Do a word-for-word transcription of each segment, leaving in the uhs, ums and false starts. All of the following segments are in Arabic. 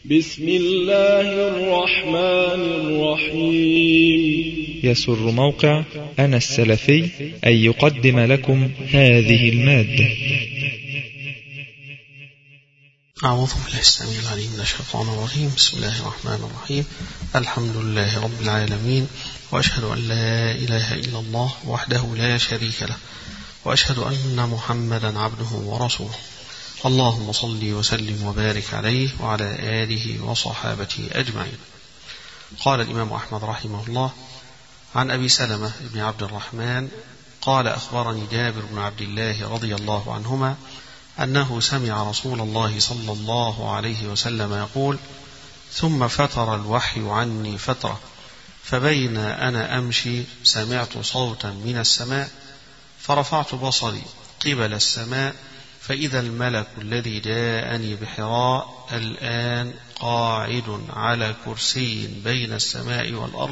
بسم الله الرحمن الرحيم. يسر موقع أنا السلفي أن يقدم لكم هذه المادة. أعوذ بالله السميع العليم من الشيطان الرجيم. بسم الله الرحمن الرحيم. الحمد لله رب العالمين، وأشهد أن لا إله إلا الله وحده لا شريك له، وأشهد أن محمدا عبده ورسوله. اللهم صل وسلم وبارك عليه وعلى آله وصحابته أجمعين. قال الإمام أحمد رحمه الله عن أبي سلمة بن عبد الرحمن قال أخبرني جابر بن عبد الله رضي الله عنهما أنه سمع رسول الله صلى الله عليه وسلم يقول: ثم فتر الوحي عني فترة، فبين أنا أمشي سمعت صوتا من السماء، فرفعت بصري قبل السماء، فإذا الملك الذي جاءني بحراء الآن قاعد على كرسي بين السماء والأرض،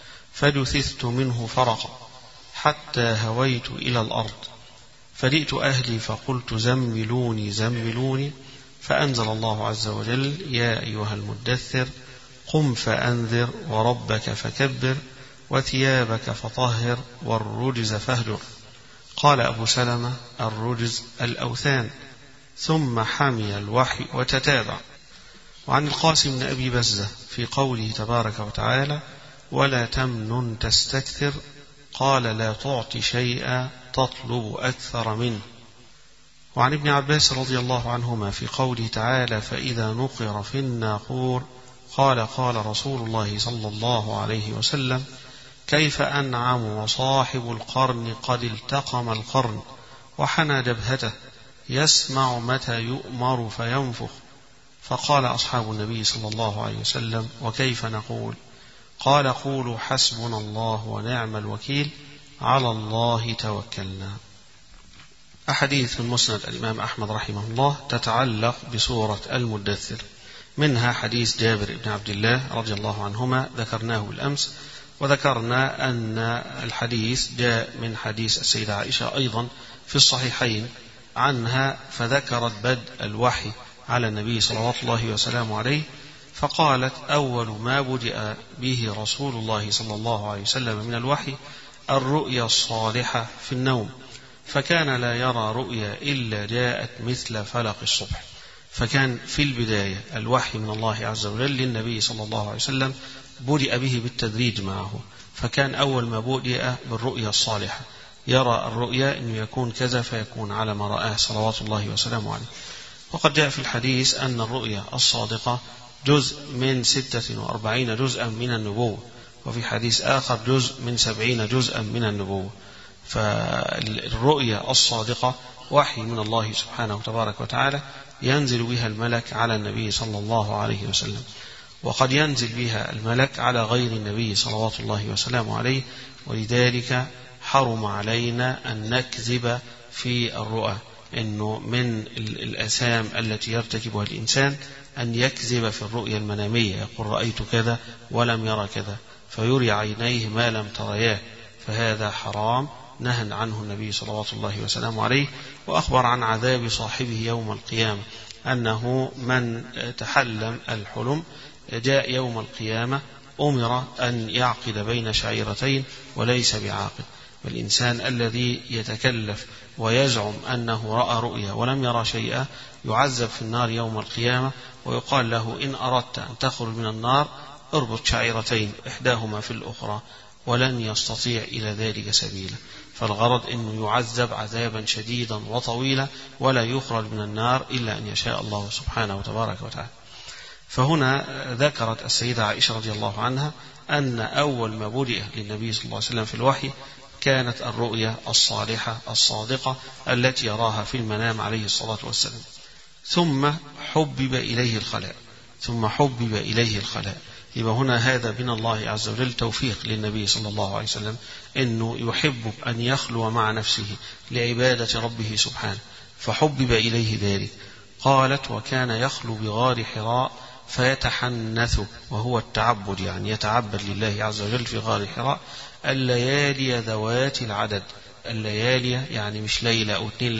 فجثثت منه فرقا حتى هويت إلى الأرض، فجئت أهلي فقلت: زملوني زملوني، فأنزل الله عز وجل: يا أيها المدثر قم فأنذر وربك فكبر وثيابك فطهر والرجز فاهجر. قال أبو سلمة: الرجز الأوثان. ثم حمي الوحي وتتابع. وعن القاسم بن أبي بزة في قوله تبارك وتعالى: ولا تمنن تستكثر، قال: لا تعطي شيئا تطلب أكثر منه. وعن ابن عباس رضي الله عنهما في قوله تعالى: فإذا نقر في الناقور، قال: قال رسول الله صلى الله عليه وسلم: كيف أنعم وصاحب القرن قد التقم القرن وحنى جبهته، يسمع متى يؤمر فينفخ. فقال أصحاب النبي صلى الله عليه وسلم: وكيف نقول؟ قال: قولوا حسبنا الله ونعم الوكيل، على الله توكلنا. أحاديث من مسند الإمام أحمد رحمه الله تتعلق بسورة المدثر، منها حديث جابر بن عبد الله رضي الله عنهما ذكرناه بالأمس، وذكرنا أن الحديث جاء من حديث السيدة عائشة أيضا في الصحيحين عنها، فذكرت بدء الوحي على النبي صلوات الله وسلامه عليه، فقالت: أول ما بدأ به رسول الله صلى الله عليه وسلم من الوحي الرؤيا الصالحة في النوم، فكان لا يرى رؤيا إلا جاءت مثل فلق الصبح. فكان في البداية الوحي من الله عز وجل للنبي صلى الله عليه وسلم بدأ به بالتدريج معه، فكان أول ما بدأ بالرؤيا الصالحة، يرى الرؤيا أنه يكون كذا فيكون على ما رآه صلوات الله وسلامه عليه. وقد جاء في الحديث أن الرؤيا الصادقة جزء من ستة وأربعين جزءا من النبوة، وفي حديث آخر جزء من سبعين جزءا من النبوة. فالرؤيا الصادقة وحي من الله سبحانه تبارك وتعالى ينزل بها الملك على النبي صلى الله عليه وسلم، وقد ينزل بها الملك على غير النبي صلوات الله وسلامه عليه، ولذلك حرم علينا أن نكذب في الرؤى، إنه من الآثام التي يرتكبها الإنسان أن يكذب في الرؤيا المنامية، يقول رأيت كذا ولم يرى كذا، فيري عينيه ما لم ترياه، فهذا حرام نهى عنه النبي صلوات الله وسلامه عليه. وأخبر عن عذاب صاحبه يوم القيامة، أنه من تحلم الحلم جاء يوم القيامة أمر أن يعقد بين شعيرتين وليس بعاقد. والإنسان الذي يتكلف ويزعم أنه رأى رؤيا ولم يرى شيئا يعذب في النار يوم القيامة، ويقال له: إن أردت أن تخرج من النار اربط شعيرتين إحداهما في الأخرى، ولن يستطيع إلى ذلك سبيلا. فالغرض أنه يعذب عذابا شديدا وطويلا ولا يخرج من النار إلا أن يشاء الله سبحانه وتبارك وتعالى. فهنا ذكرت السيدة عائشة رضي الله عنها أن أول ما بدأ للنبي صلى الله عليه وسلم في الوحي كانت الرؤيا الصالحة الصادقة التي يراها في المنام عليه الصلاة والسلام. ثم حبب إليه الخلاء ثم حبب إليه الخلاء يبقى هنا هذا من الله عز وجل توفيق للنبي صلى الله عليه وسلم، أنه يحب أن يخلو مع نفسه لعبادة ربه سبحانه، فحبب إليه ذلك. قالت: وكان يخلو بغار حراء فيتحنث، وهو التعبد، يعني يتعبد لله عز وجل في غار حراء الليالي ذوات العدد. الليالي يعني مش ليلة أو اثنين، لا،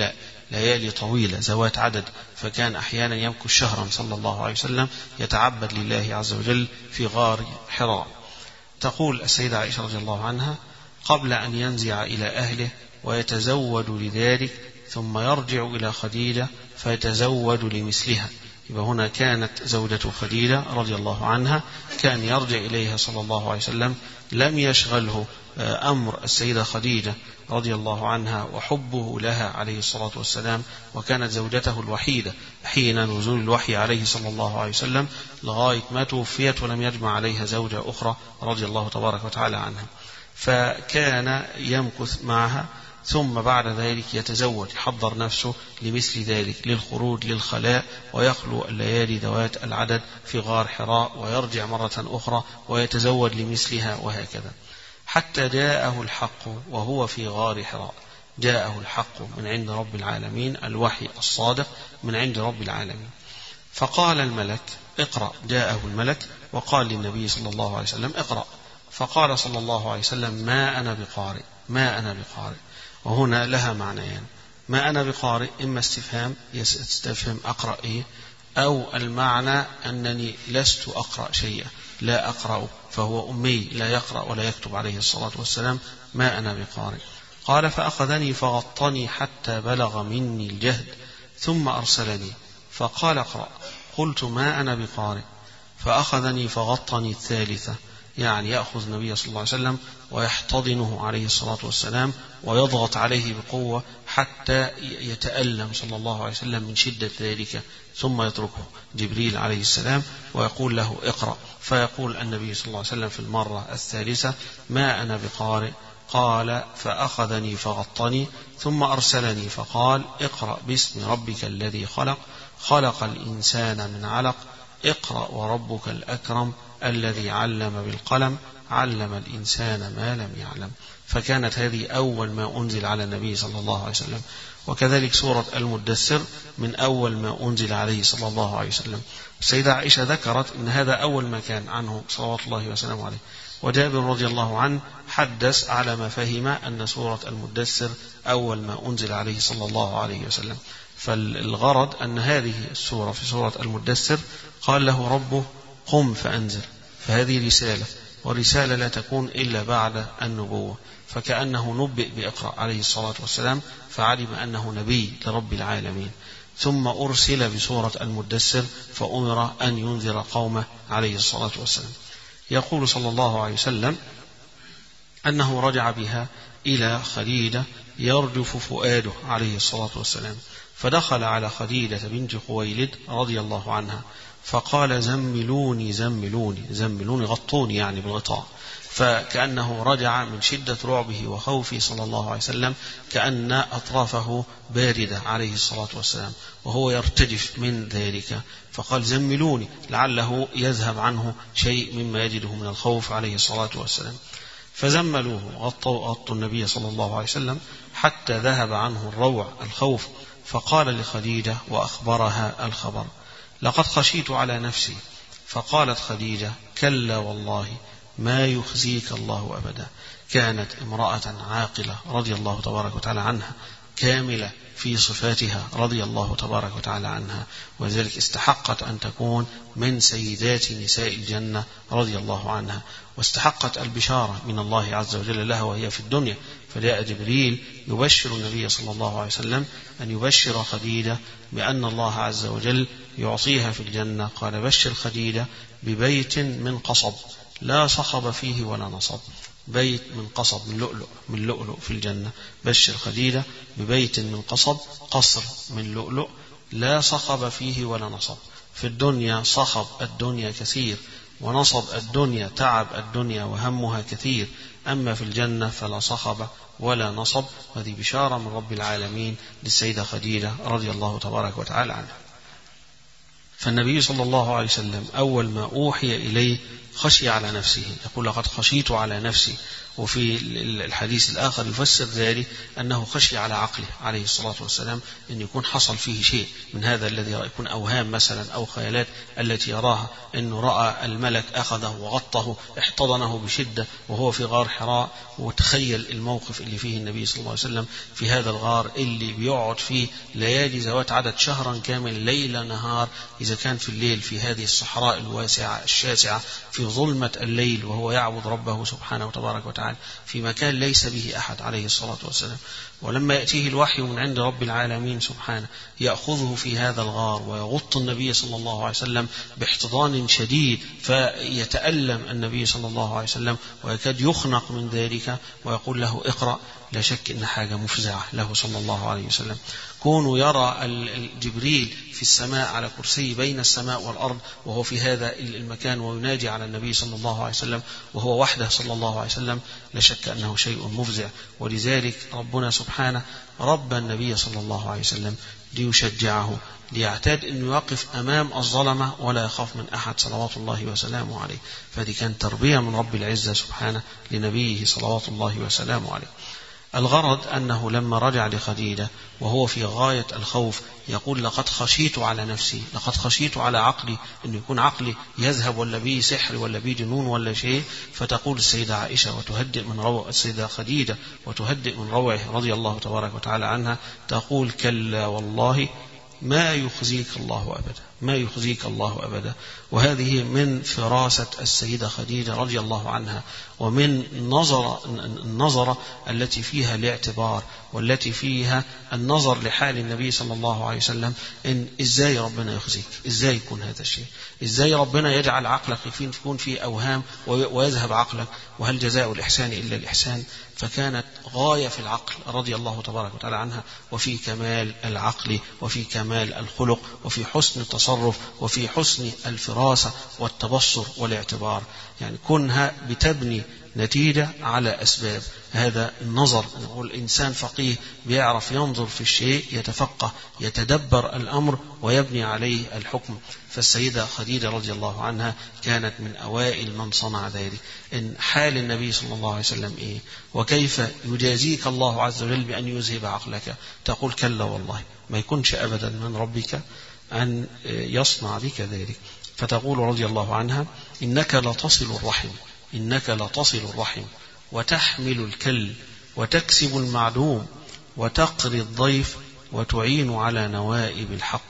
ليالي طويلة ذوات عدد، فكان أحيانا يمكث شهرا صلى الله عليه وسلم يتعبد لله عز وجل في غار حراء. تقول السيدة عائشة رضي الله عنها: قبل أن ينزع إلى أهله ويتزود لذلك ثم يرجع إلى خديجة فيتزود لمثلها. يبقى هنا كانت زوجة خديجة رضي الله عنها كان يرجع إليها صلى الله عليه وسلم، لم يشغله أمر السيدة خديجة رضي الله عنها وحبه لها عليه الصلاة والسلام، وكانت زوجته الوحيدة حين نزول الوحي عليه صلى الله عليه وسلم لغاية ما توفيت ولم يجمع عليها زوجة أخرى رضي الله تبارك وتعالى عنها، فكان يمكث معها ثم بعد ذلك يتزوج، يحضر نفسه لمثل ذلك، للخروج للخلاء ويخلو الليالي ذوات العدد في غار حراء ويرجع مرة أخرى ويتزوج لمثلها، وهكذا حتى جاءه الحق وهو في غار حراء. جاءه الحق من عند رب العالمين، الوحي الصادق من عند رب العالمين. فقال الملك: اقرأ. جاءه الملك وقال للنبي صلى الله عليه وسلم: اقرأ. فقال صلى الله عليه وسلم: ما أنا بقارئ، ما أنا بقارئ. وهنا لها معنيان: ما أنا بقارئ إما استفهام يستفهم أقرأ إيه، أو المعنى أنني لست أقرأ شيئا، لا أقرأ، فهو أمي لا يقرأ ولا يكتب عليه الصلاة والسلام. ما أنا بقارئ. قال: فأخذني فغطني حتى بلغ مني الجهد ثم أرسلني فقال: اقرأ. قلت: ما أنا بقارئ. فأخذني فغطني الثالثة، يعني يأخذ النبي صلى الله عليه وسلم ويحتضنه عليه الصلاة والسلام ويضغط عليه بقوة حتى يتألم صلى الله عليه وسلم من شدة ذلك، ثم يتركه جبريل عليه السلام ويقول له: اقرأ. فيقول النبي صلى الله عليه وسلم في المرة الثالثة: ما أنا بقارئ. قال: فأخذني فغطني ثم أرسلني فقال: اقرأ باسم ربك الذي خلق، خلق الإنسان من علق، اقرأ وربك الأكرم الذي علم بالقلم، علم الإنسان ما لم يعلم. فكانت هذه أول ما أنزل على النبي صلى الله عليه وسلم. وكذلك سورة المدثر من أول ما أنزل عليه صلى الله عليه وسلم. السيدة عائشة ذكرت أن هذا أول ما كان عنه صلوات الله وسلامه عليه. وجابر رضي الله عنه حدث على ما فهم أن سورة المدثر أول ما أنزل عليه صلى الله عليه وسلم. فالغرض أن هذه السورة في سورة المدثر قال له ربه: قم فأنذر. فهذه رسالة، ورسالة لا تكون إلا بعد النبوة، فكأنه نبئ بإقرأ عليه الصلاة والسلام، فعلم أنه نبي لرب العالمين. ثم أرسل بسورة المدثر فأمر أن ينذر قومه عليه الصلاة والسلام. يقول صلى الله عليه وسلم أنه رجع بها إلى خديجة يرجف فؤاده عليه الصلاة والسلام، فدخل على خديجة بنت خويلد رضي الله عنها فقال: زملوني زملوني زملوني غطوني، يعني بالغطاء. فكأنه رجع من شدة رعبه وخوفه صلى الله عليه وسلم، كأن أطرافه باردة عليه الصلاة والسلام وهو يرتجف من ذلك، فقال: زملوني، لعله يذهب عنه شيء مما يجده من الخوف عليه الصلاة والسلام. فزملوه، غطوا غطوا النبي صلى الله عليه وسلم حتى ذهب عنه الروع الخوف. فقال لخديجة وأخبرها الخبر: لقد خشيت على نفسي. فقالت خديجة: كلا والله ما يخزيك الله أبدا. كانت امرأة عاقلة رضي الله تبارك وتعالى عنها، كاملة في صفاتها رضي الله تبارك وتعالى عنها، وذلك استحقت أن تكون من سيدات نساء الجنة رضي الله عنها، واستحقت البشارة من الله عز وجل لها وهي في الدنيا. فجاء جبريل يبشر النبي صلى الله عليه وسلم أن يبشر خديجة بأن الله عز وجل يعطيها في الجنة. قال: بشر خديجة ببيت من قصب لا صخب فيه ولا نصب. بيت من قصب، من لؤلؤ، من لؤلؤ في الجنة. بشر خديجة ببيت من قصب، قصر من لؤلؤ، لا صخب فيه ولا نصب. في الدنيا صخب الدنيا كثير، ونصب الدنيا تعب الدنيا وهمها كثير، أما في الجنة فلا صخب ولا نصب. هذه بشارة من رب العالمين للسيدة خديجة رضي الله تبارك وتعالى عنها. فالنبي صلى الله عليه وسلم أول ما أوحي إليه خشي على نفسه، يقول لقد خشيت على نفسي. وفي الحديث الآخر يفسر ذلك أنه خشي على عقله عليه الصلاة والسلام أن يكون حصل فيه شيء من هذا الذي يكون أوهام مثلا أو خيالات التي يراها، أنه رأى الملك أخذه وغطه احتضنه بشدة وهو في غار حراء، وتخيل الموقف اللي فيه النبي صلى الله عليه وسلم في هذا الغار اللي بيقعد فيه ليالي ذوات عدد شهرا كامل ليل نهار. إذا كان في الليل في هذه الصحراء الواسعة الشاسعة في ظلمة الليل وهو يعبد ربه سبحانه وتبارك وتعالى في مكان ليس به أحد عليه الصلاة والسلام، ولما يأتيه الوحي من عند رب العالمين سبحانه يأخذه في هذا الغار ويغط النبي صلى الله عليه وسلم باحتضان شديد، فيتألم النبي صلى الله عليه وسلم ويكاد يخنق من ذلك، ويقول له اقرأ. لا شك إن حاجة مفزعة له صلى الله عليه وسلم. كونه يرى جبريل في السماء على كرسي بين السماء والأرض وهو في هذا المكان ويناجي على النبي صلى الله عليه وسلم وهو وحده صلى الله عليه وسلم، لا شك أنه شيء مفزع. ولذلك ربنا سبحانه رب النبي صلى الله عليه وسلم ليشجعه، ليعتاد أنه يقف أمام الظلمة ولا يخاف من أحد صلوات الله وسلامه عليه. فهذه كانت تربية من رب العزة سبحانه لنبيه صلوات الله وسلامه عليه. الغرض أنه لما رجع لخديجة وهو في غاية الخوف يقول لقد خشيت على نفسي، لقد خشيت على عقلي، أن يكون عقلي يذهب ولا بيه سحر ولا بيه جنون ولا شيء. فتقول السيدة عائشة وتهدئ من روع السيدة خديجة وتهدئ من روعه رضي الله تبارك وتعالى عنها، تقول كلا والله ما يخزيك الله أبدا، ما يخزيك الله أبدا. وهذه من فراسة السيدة خديجة رضي الله عنها، ومن نظر النظرة التي فيها الاعتبار والتي فيها النظر لحال النبي صلى الله عليه وسلم، إن إزاي ربنا يخزيك، إزاي يكون هذا الشيء، إزاي ربنا يجعل عقلك يكون فيه أوهام ويذهب عقلك، وهل جزاء الإحسان إلا الإحسان. فكانت غاية في العقل رضي الله تبارك وتعالى عنها، وفي كمال العقل وفي كمال الخلق وفي حسن التصرف وفي حسن الفراسة والتبصر والاعتبار. يعني كونها بتبني نتيجة على أسباب. هذا النظر، نقول إنسان فقيه بيعرف ينظر في الشيء، يتفقه، يتدبر الأمر ويبني عليه الحكم. فالسيدة خديجة رضي الله عنها كانت من أوائل من صنع ذلك. إن حال النبي صلى الله عليه وسلم إيه، وكيف يجازيك الله عز وجل بأن يذهب عقلك، تقول كلا والله ما يكونش أبدا من ربك أن يصنع بك ذلك. فتقول رضي الله عنها إنك لتصل الرحم، إنك لتصل الرحم وتحمل الكل وتكسب المعدوم وتقري الضيف وتعين على نوائب الحق.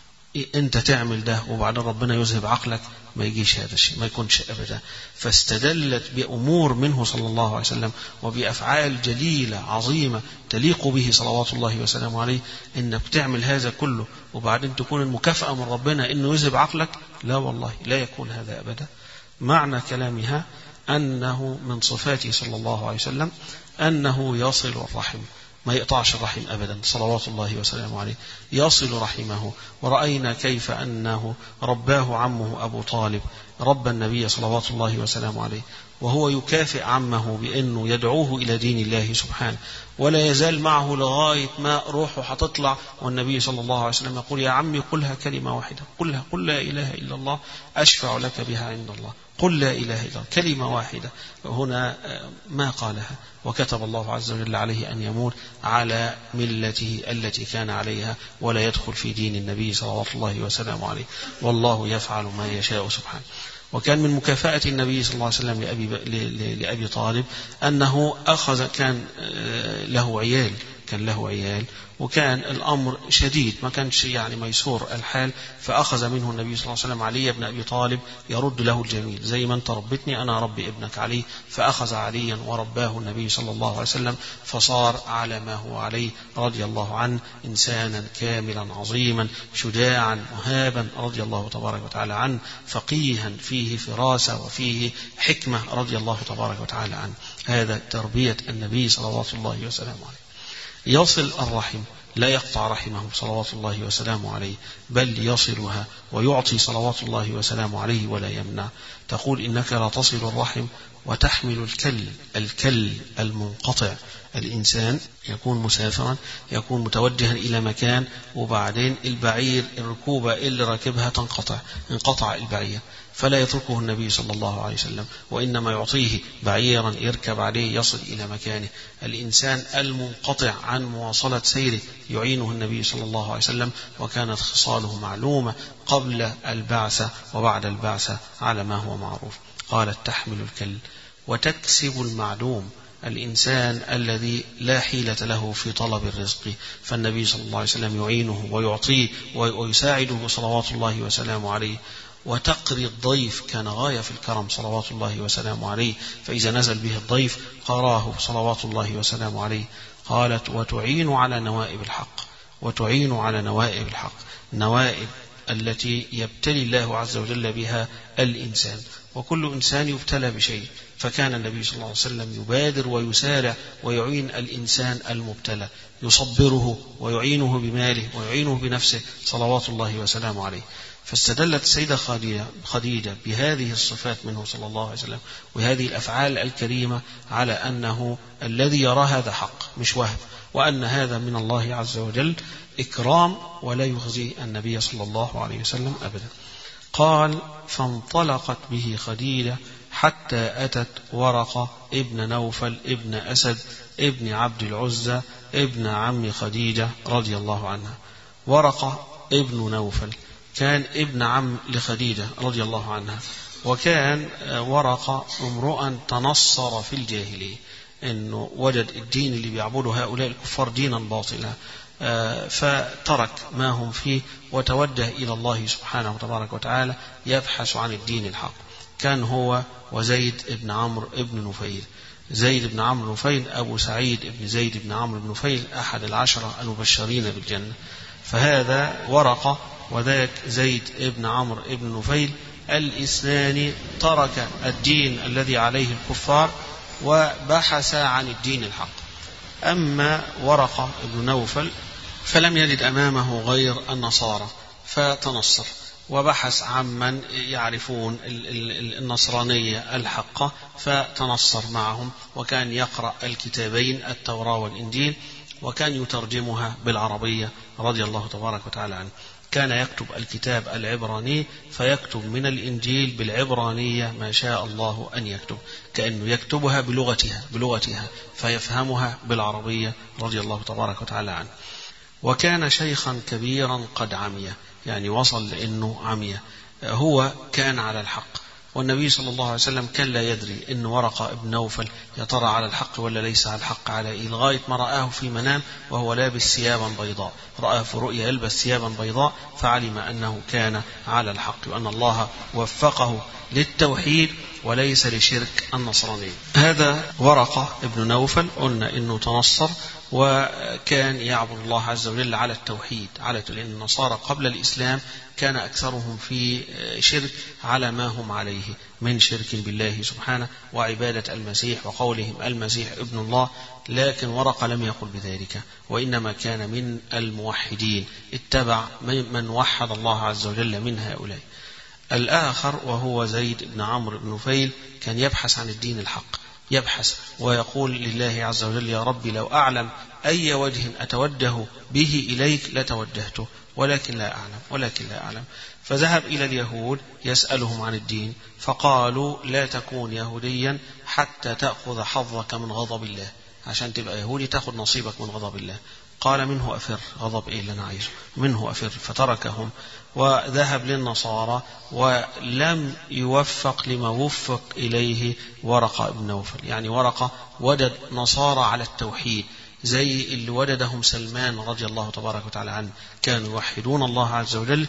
أنت تعمل ده وبعدين ربنا يذهب عقلك، ما يجيش هذا الشيء، ما يكونش أبدا. فاستدلت بأمور منه صلى الله عليه وسلم وبأفعال جليلة عظيمة تليق به صلوات الله وسلامه عليه، إنك تعمل هذا كله وبعدين تكون المكافأة من ربنا إنه يذهب عقلك. لا والله لا يكون هذا أبدا. معنى كلامها أنه من صفاته صلى الله عليه وسلم أنه يصل الرحم، ما يقطعش الرحم أبدا صلوات الله وسلامه عليه، يصل رحمه. ورأينا كيف أنه رباه عمه أبو طالب، رب النبي صلوات الله وسلامه عليه، وهو يكافئ عمه بأنه يدعوه إلى دين الله سبحانه، ولا يزال معه لغاية ما روحه هتطلع، والنبي صلى الله عليه وسلم يقول يا عمي قلها كلمة واحدة، قلها قل لا إله إلا الله أشفع لك بها عند الله، قل لا إله إلا الله، كلمة واحدة. هنا ما قالها، وكتب الله عز وجل عليه أن يموت على ملته التي كان عليها ولا يدخل في دين النبي صلى الله وسلامه عليه، والله يفعل ما يشاء سبحانه. وكان من مكافأة النبي صلى الله عليه وسلم لأبي, لأبي طالب أنه أخذ، كان له عيال كان له عيال وكان الأمر شديد، ما كانش يعني ميسور الحال، فأخذ منه النبي صلى الله عليه وسلم علي بن أبي طالب يرد له الجميل، زي ما أنت ربتني أنا ربي ابنك علي. فأخذ عليا ورباه النبي صلى الله عليه وسلم، فصار على ما هو عليه رضي الله عنه، إنسانا كاملا عظيما شجاعا مهابا رضي الله تبارك وتعالى عنه، فقيها فيه فراسة وفيه حكمة رضي الله تبارك وتعالى عنه. هذا تربية النبي صلوات الله وسلامه عليه. يصل الرحم، لا يقطع رحمه صلوات الله وسلامه عليه، بل يصلها ويعطي صلوات الله وسلامه عليه ولا يمنع. تقول إنك لا تصل الرحم وتحمل الكل. الكل المنقطع، الإنسان يكون مسافرا، يكون متوجها إلى مكان، وبعدين البعير الركوبة اللي راكبها تنقطع، انقطع البعير، فلا يتركه النبي صلى الله عليه وسلم، وإنما يعطيه بعيرا يركب عليه يصل إلى مكانه. الإنسان المنقطع عن مواصلة سيره يعينه النبي صلى الله عليه وسلم، وكانت خصاله معلومة قبل البعثة وبعد البعثة على ما هو معروف. قالت تحمل الكل وتكسب المعدوم، الإنسان الذي لا حيلة له في طلب الرزق، فالنبي صلى الله عليه وسلم يعينه ويعطيه ويساعده صلوات الله وسلامه عليه. وتقري الضيف، كان غاية في الكرم صلوات الله وسلامه عليه، فإذا نزل به الضيف قراه صلوات الله وسلامه عليه. قالت وتعين على نوائب الحق، وتعين على نوائب الحق، النوائب التي يبتلي الله عز وجل بها الإنسان، وكل إنسان يبتلى بشيء، فكان النبي صلى الله عليه وسلم يبادر ويسارع ويعين الإنسان المبتلى، يصبره ويعينه بماله ويعينه بنفسه صلوات الله وسلامه عليه. فاستدلت السيدة خديجة بهذه الصفات منه صلى الله عليه وسلم وهذه الأفعال الكريمة على أنه الذي يرى هذا حق مش وهم، وأن هذا من الله عز وجل إكرام ولا يخزي النبي صلى الله عليه وسلم أبدا. قال فانطلقت به خديجة حتى أتت ورقة ابن نوفل ابن أسد ابن عبد العزى ابن عم خديجة رضي الله عنها. ورقة ابن نوفل كان ابن عم لخديجة رضي الله عنها، وكان ورقة امرؤا تنصر في الجاهلية، انه وجد الدين اللي بيعبده هؤلاء الكفار دينا باطلا، فترك ما هم فيه وتوجه إلى الله سبحانه وتبارك وتعالى يبحث عن الدين الحق. كان هو وزيد بن عمرو بن نفيل. زيد بن عمرو نفيل أبو سعيد بن زيد بن عمرو بن نفيل أحد العشرة المبشرين بالجنة. فهذا ورقة وذاك زيد بن عمرو بن نفيل، الاثنان ترك الدين الذي عليه الكفار وبحث عن الدين الحق. أما ورقة بن نوفل فلم يجد أمامه غير النصارى فتنصر وبحث عمن يعرفون النصرانية الحقة فتنصر معهم، وكان يقرأ الكتابين التوراة والإنجيل وكان يترجمها بالعربية رضي الله تبارك وتعالى عنه. كان يكتب الكتاب العبراني فيكتب من الإنجيل بالعبرانية ما شاء الله أن يكتب، كأنه يكتبها بلغتها بلغتها فيفهمها بالعربية رضي الله تبارك وتعالى عنه. وكان شيخا كبيرا قد عمي، يعني وصل لأنه عمي، هو كان على الحق، والنبي صلى الله عليه وسلم كان لا يدري إن ورقة ابن نوفل يا ترى على الحق ولا ليس على الحق على إيه، لغاية ما رآه في منام وهو لابس ثيابا بيضاء، رآه في رؤيا يلبس ثيابا بيضاء فعلم أنه كان على الحق وأن الله وفقه للتوحيد وليس لشرك النصرانية. هذا ورقة ابن نوفل قلنا إنه تنصر وكان يعبد الله عز وجل على التوحيد، على لأن النصارى قبل الإسلام كان أكثرهم في شرك على ما هم عليه من شرك بالله سبحانه وعبادة المسيح وقولهم المسيح ابن الله، لكن ورقة لم يقل بذلك، وإنما كان من الموحدين، اتبع من وحد الله عز وجل من هؤلاء. الآخر وهو زيد بن عمرو بن نفيل كان يبحث عن الدين الحق، يبحث ويقول لله عز وجل يا رب لو أعلم أي وجه أتوجه به إليك لتوجهته، ولكن لا أعلم ولكن لا أعلم فذهب إلى اليهود يسألهم عن الدين فقالوا لا تكون يهوديا حتى تأخذ حظك من غضب الله، عشان تبقى يهودي تأخذ نصيبك من غضب الله. قال منه أفر، غضب إيه اللي أنا عايزه، منه أفر، فتركهم وذهب للنصارى ولم يوفق لما وفق إليه ورقة ابن نوفل. يعني ورقة وجد نصارى على التوحيد زي اللي وجدهم سلمان رضي الله تبارك وتعالى عنه، كانوا يوحدون الله عز وجل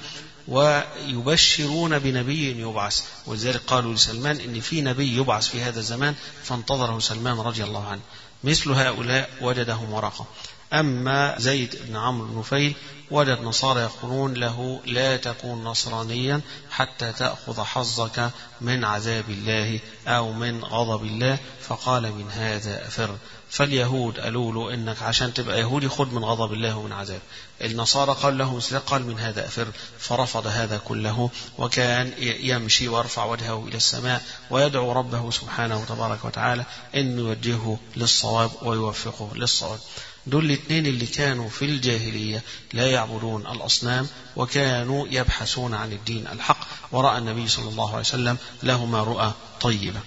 ويبشرون بنبي يبعث، ولذلك قالوا لسلمان إن في نبي يبعث في هذا الزمان فانتظره سلمان رضي الله عنه. مثل هؤلاء وجدهم ورقة. أما زيد بن عمرو بن نفيل وجد نصارى يقولون له لا تكون نصرانيا حتى تأخذ حظك من عذاب الله أو من غضب الله، فقال من هذا أفر. فاليهود قالوا له إنك عشان تبقى يهودي خد من غضب الله ومن عذاب. النصارى قال له مثل قال من هذا أفر، فرفض هذا كله، وكان يمشي ويرفع وجهه إلى السماء ويدعو ربه سبحانه تبارك وتعالى أن يوجهه للصواب ويوفقه للصواب. دول الاثنين اللي كانوا في الجاهلية لا يعبدون الأصنام وكانوا يبحثون عن الدين الحق، ورأى النبي صلى الله عليه وسلم لهما رؤى طيبة.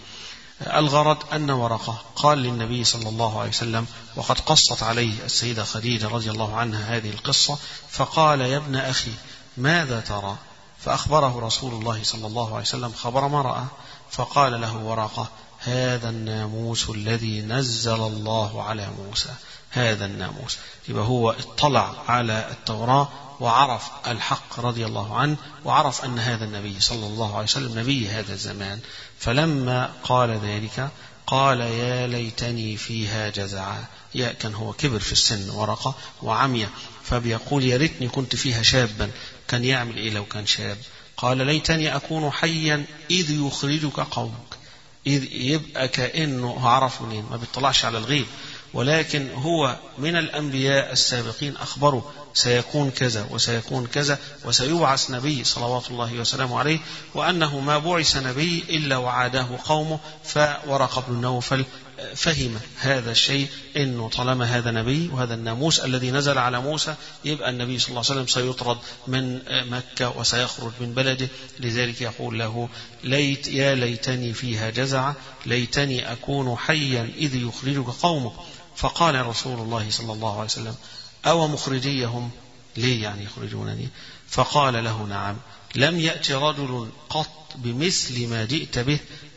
الغرض أن ورقة قال للنبي صلى الله عليه وسلم، وقد قصت عليه السيدة خديجة رضي الله عنها هذه القصة، فقال يا ابن أخي ماذا ترى؟ فأخبره رسول الله صلى الله عليه وسلم خبر ما رأى، فقال له ورقة هذا الناموس الذي نزل الله على موسى، هذا الناموس. يبقى هو اطلع على التوراة وعرف الحق رضي الله عنه، وعرف أن هذا النبي صلى الله عليه وسلم نبي هذا الزمان. فلما قال ذلك قال يا ليتني فيها جزعا. يا كان هو كبر في السن ورقة وعمية، فبيقول يا ريتني كنت فيها شابا. كان يعمل إيه لو كان شاب؟ قال ليتني أكون حيا إذ يخرجك قومك. إذ يبقى كأنه عرف منين، ما بيطلعش على الغيب، ولكن هو من الأنبياء السابقين أخبروا سيكون كذا وسيكون كذا وسيبعث نبي صلوات الله وسلامه عليه، وأنه ما بعث نبي إلا وعاده قومه. فورقة بن نوفل فهم هذا الشيء، إنه طالما هذا نبي وهذا الناموس الذي نزل على موسى، يبقى النبي صلى الله عليه وسلم سيطرد من مكة وسيخرج من بلده. لذلك يقول له ليت يا ليتني فيها جزع، ليتني أكون حيا إذ يخرجك قومك. فقال رسول الله صلى الله عليه وسلم أو مخرجيهم، ليه يعني يخرجونني؟ فقال له نعم، لم يأتي رجل قط بمثل ما جئت به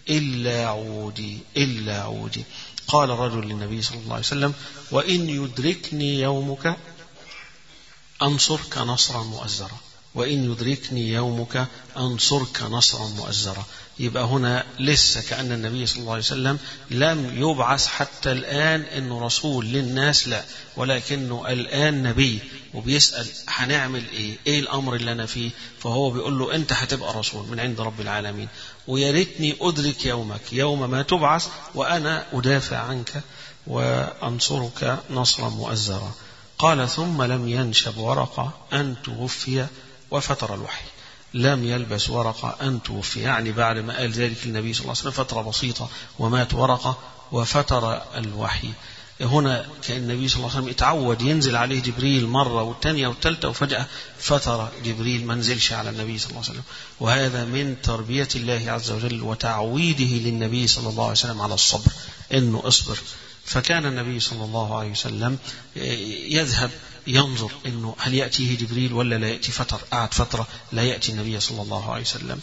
إلا عودي إلا عودي. قال رجل للنبي صلى الله عليه وسلم وإن يدركني يومك أنصرك نصرا مؤزرا، وإن يدركني يومك أنصرك نصرا مؤزرا. يبقى هنا لسه كأن النبي صلى الله عليه وسلم لم يبعث حتى الآن إنه رسول للناس، لا، ولكنه الآن نبي وبيسأل هنعمل إيه؟ إيه الأمر اللي أنا فيه؟ فهو بيقول له أنت هتبقى رسول من عند رب العالمين، ويا ريتني أدرك يومك يوم ما تبعث وأنا أدافع عنك وأنصرك نصرا مؤزرا. قال ثم لم ينشب ورقة أن توفي وفتر الوحي. لم يلبس ورقة أن توفي، يعني بعد ما قال ذلك النبي صلى الله عليه وسلم فترة بسيطة ومات ورقة وفتر الوحي. هنا كان النبي صلى الله عليه وسلم اتعود ينزل عليه جبريل مرة والثانية والثالثة، وفجأة فتر جبريل ما نزلش على النبي صلى الله عليه وسلم. وهذا من تربية الله عز وجل وتعويده للنبي صلى الله عليه وسلم على الصبر، إنه اصبر. فكان النبي صلى الله عليه وسلم يذهب ينظر إنه هل يأتيه جبريل ولا لا يأتي. فتر قعد فترة لا يأتي النبي صلى الله عليه وسلم.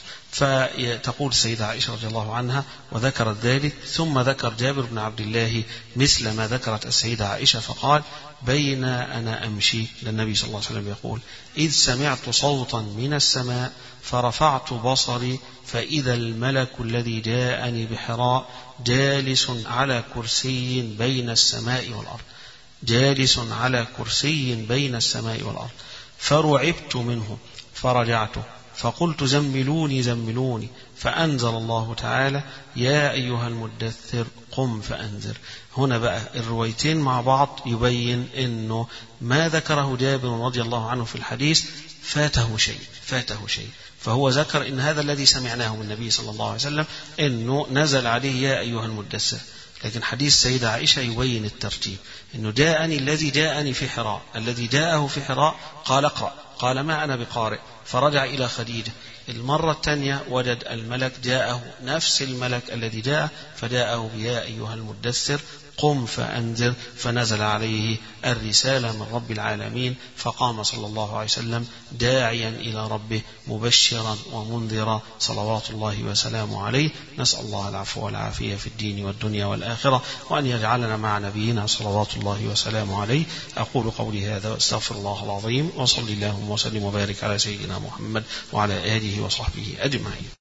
فتقول السيدة عائشة رضي الله عنها وذكرت ذلك، ثم ذكر جابر بن عبد الله مثل ما ذكرت السيدة عائشة، فقال بين أنا أمشي، للنبي صلى الله عليه وسلم يقول إذ سمعت صوتا من السماء فرفعت بصري فإذا الملك الذي جاءني بحراء جالس على كرسي بين السماء والأرض، جالس على كرسي بين السماء والأرض، فرعبت منه فرجعت فقلت زملوني زملوني، فأنزل الله تعالى يا أيها المدثر قم فأنذر. هنا بقى الروايتين مع بعض يبين أنه ما ذكره جابر رضي الله عنه في الحديث فاته شيء فاته شيء فهو ذكر إن هذا الذي سمعناه من النبي صلى الله عليه وسلم أنه نزل عليه يا أيها المدثر. لكن حديث سيدة عائشة يبين الترتيب، أنه جاءني الذي جاءني في حراء، الذي جاءه في حراء قال اقرأ، قال ما أنا بقارئ، فرجع إلى خديجة. المرة الثانية وجد الملك جاءه نفس الملك الذي جاء، فجاءه بيا أيها المدثر قم فأنذر، فنزل عليه الرسالة من رب العالمين، فقام صلى الله عليه وسلم داعيا إلى ربه مبشرا ومنذرا صلوات الله وسلامه عليه. نسأل الله العفو والعافية في الدين والدنيا والآخرة، وأن يجعلنا مع نبينا صلوات الله وسلامه عليه. أقول قولي هذا واستغفر الله العظيم، وصلي اللهم وسلم وبارك على سيدنا محمد وعلى آله وصحبه أجمعين.